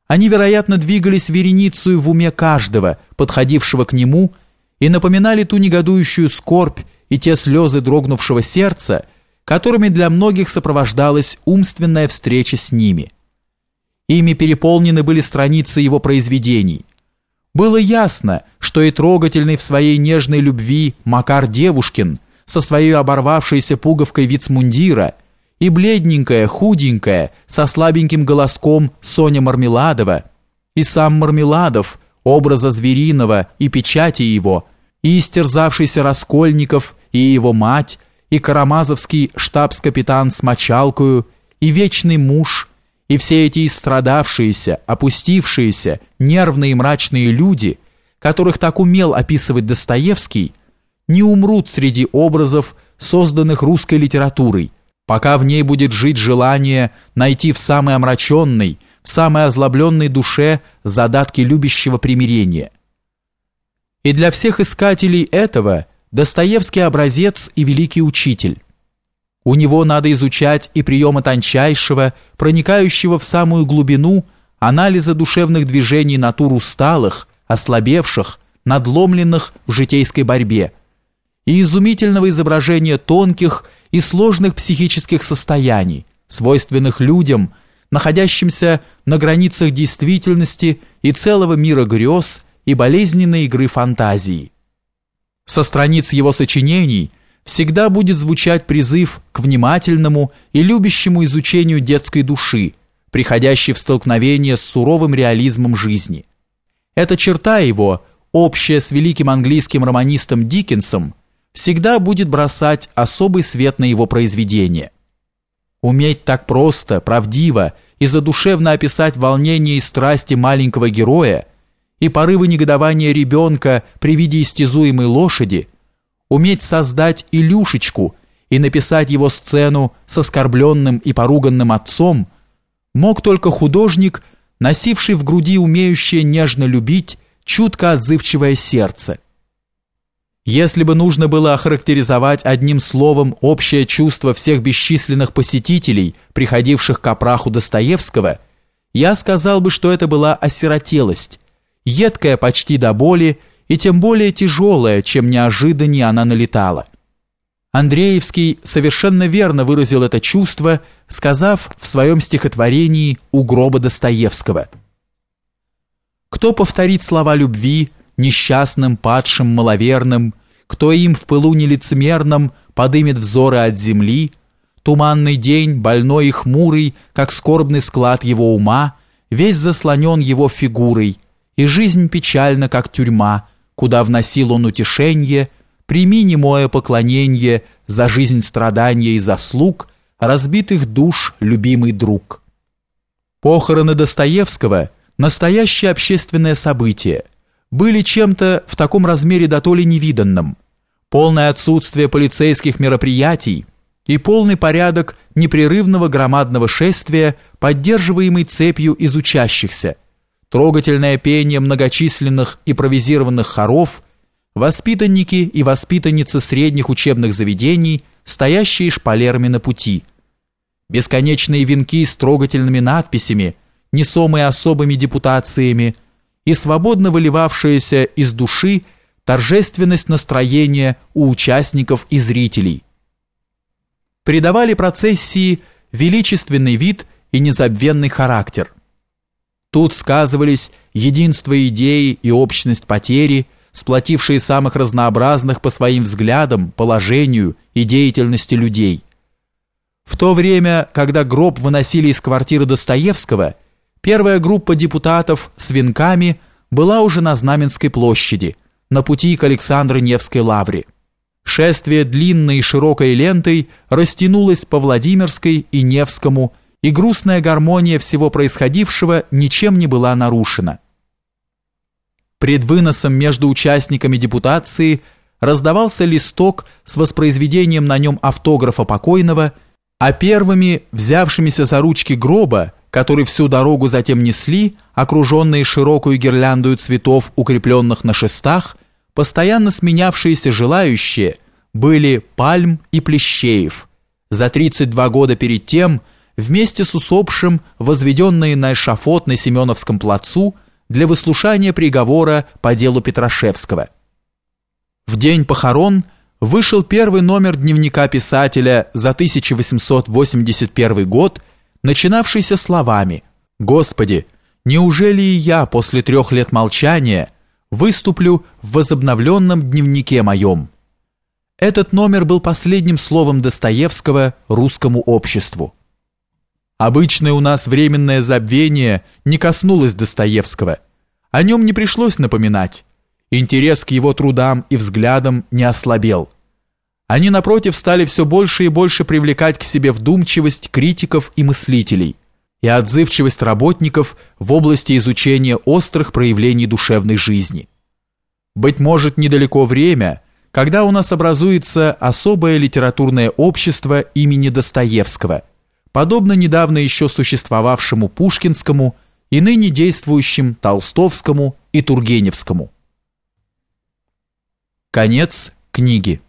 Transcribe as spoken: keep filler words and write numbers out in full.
Они, вероятно, двигались вереницею в уме каждого, подходившего к нему, и напоминали ту негодующую скорбь и те слезы дрогнувшего сердца, которыми для многих сопровождалась умственная встреча с ними. Ими переполнены были страницы его произведений. Было ясно, что и трогательный в своей нежной любви Макар Девушкин со своей оборвавшейся пуговкой вицмундира, и бледненькая, худенькая, со слабеньким голоском Соня Мармеладова, и сам Мармеладов, образа звериного и печати его, и истерзавшийся Раскольников, и его мать, и карамазовский штабс-капитан с мочалкою, и вечный муж, и все эти истрадавшиеся, опустившиеся, нервные и мрачные люди, которых так умел описывать Достоевский, не умрут среди образов, созданных русской литературой, пока в ней будет жить желание найти в самой омраченной, в самой озлобленной душе задатки любящего примирения. И для всех искателей этого Достоевский образец и великий учитель. У него надо изучать и приемы тончайшего, проникающего в самую глубину анализа душевных движений натур усталых, ослабевших, надломленных в житейской борьбе, и изумительного изображения тонких и сложных психических состояний, свойственных людям, находящимся на границах действительности и целого мира грез и болезненной игры фантазии. Со страниц его сочинений всегда будет звучать призыв к внимательному и любящему изучению детской души, приходящей в столкновение с суровым реализмом жизни. Эта черта его, общая с великим английским романистом Диккенсом, всегда будет бросать особый свет на его произведения. Уметь так просто, правдиво и задушевно описать волнение и страсти маленького героя и порывы негодования ребенка при виде истязуемой лошади, уметь создать Илюшечку и написать его сцену с оскорбленным и поруганным отцом, мог только художник, носивший в груди умеющее нежно любить, чутко отзывчивое сердце. Если бы нужно было охарактеризовать одним словом общее чувство всех бесчисленных посетителей, приходивших к опраху Достоевского, я сказал бы, что это была осиротелость, едкая почти до боли и тем более тяжелая, чем неожиданнее она налетала. Андреевский совершенно верно выразил это чувство, сказав в своем стихотворении «У гроба Достоевского». «Кто повторит слова любви несчастным, падшим, маловерным, кто им в пылу нелицемерном подымет взоры от земли, туманный день, больной и хмурый, как скорбный склад его ума, весь заслонен его фигурой, и жизнь печальна, как тюрьма, куда вносил он утешенье, прими немое поклоненье за жизнь страдания и заслуг разбитых душ, любимый друг». Похороны Достоевского – настоящее общественное событие, были чем-то в таком размере дотоле невиданным, полное отсутствие полицейских мероприятий и полный порядок непрерывного громадного шествия, поддерживаемый цепью из учащихся, трогательное пение многочисленных импровизированных хоров, воспитанники и воспитанницы средних учебных заведений, стоящие шпалерами на пути, бесконечные венки с трогательными надписями, несомые особыми депутациями, и свободно выливавшаяся из души торжественность настроения у участников и зрителей. Придавали процессии величественный вид и незабвенный характер. Тут сказывались единство идеи и общность потери, сплотившие самых разнообразных по своим взглядам, положению и деятельности людей. В то время, когда гроб выносили из квартиры Достоевского, первая группа депутатов с венками была уже на Знаменской площади, на пути к Александро-Невской лавре. Шествие длинной и широкой лентой растянулось по Владимирской и Невскому, и грустная гармония всего происходившего ничем не была нарушена. Пред выносом между участниками депутации раздавался листок с воспроизведением на нем автографа покойного, а первыми, взявшимися за ручки гроба, который всю дорогу затем несли, окруженные широкую гирляндою цветов, укрепленных на шестах, постоянно сменявшиеся желающие, были Пальм и Плещеев, за тридцать два года перед тем вместе с усопшим возведенные на эшафот на Семеновском плацу для выслушания приговора по делу Петрашевского. В день похорон вышел первый номер дневника писателя за тысяча восемьсот восемьдесят первый год, начинавшийся словами: «Господи, неужели и я после трех лет молчания выступлю в возобновленном дневнике моем?» Этот номер был последним словом Достоевского русскому обществу. Обычное у нас временное забвение не коснулось Достоевского. О нем не пришлось напоминать. Интерес к его трудам и взглядам не ослабел. Они, напротив, стали все больше и больше привлекать к себе вдумчивость критиков и мыслителей и отзывчивость работников в области изучения острых проявлений душевной жизни. Быть может, недалеко время, когда у нас образуется особое литературное общество имени Достоевского, подобно недавно еще существовавшему Пушкинскому и ныне действующим Толстовскому и Тургеневскому. Конец книги.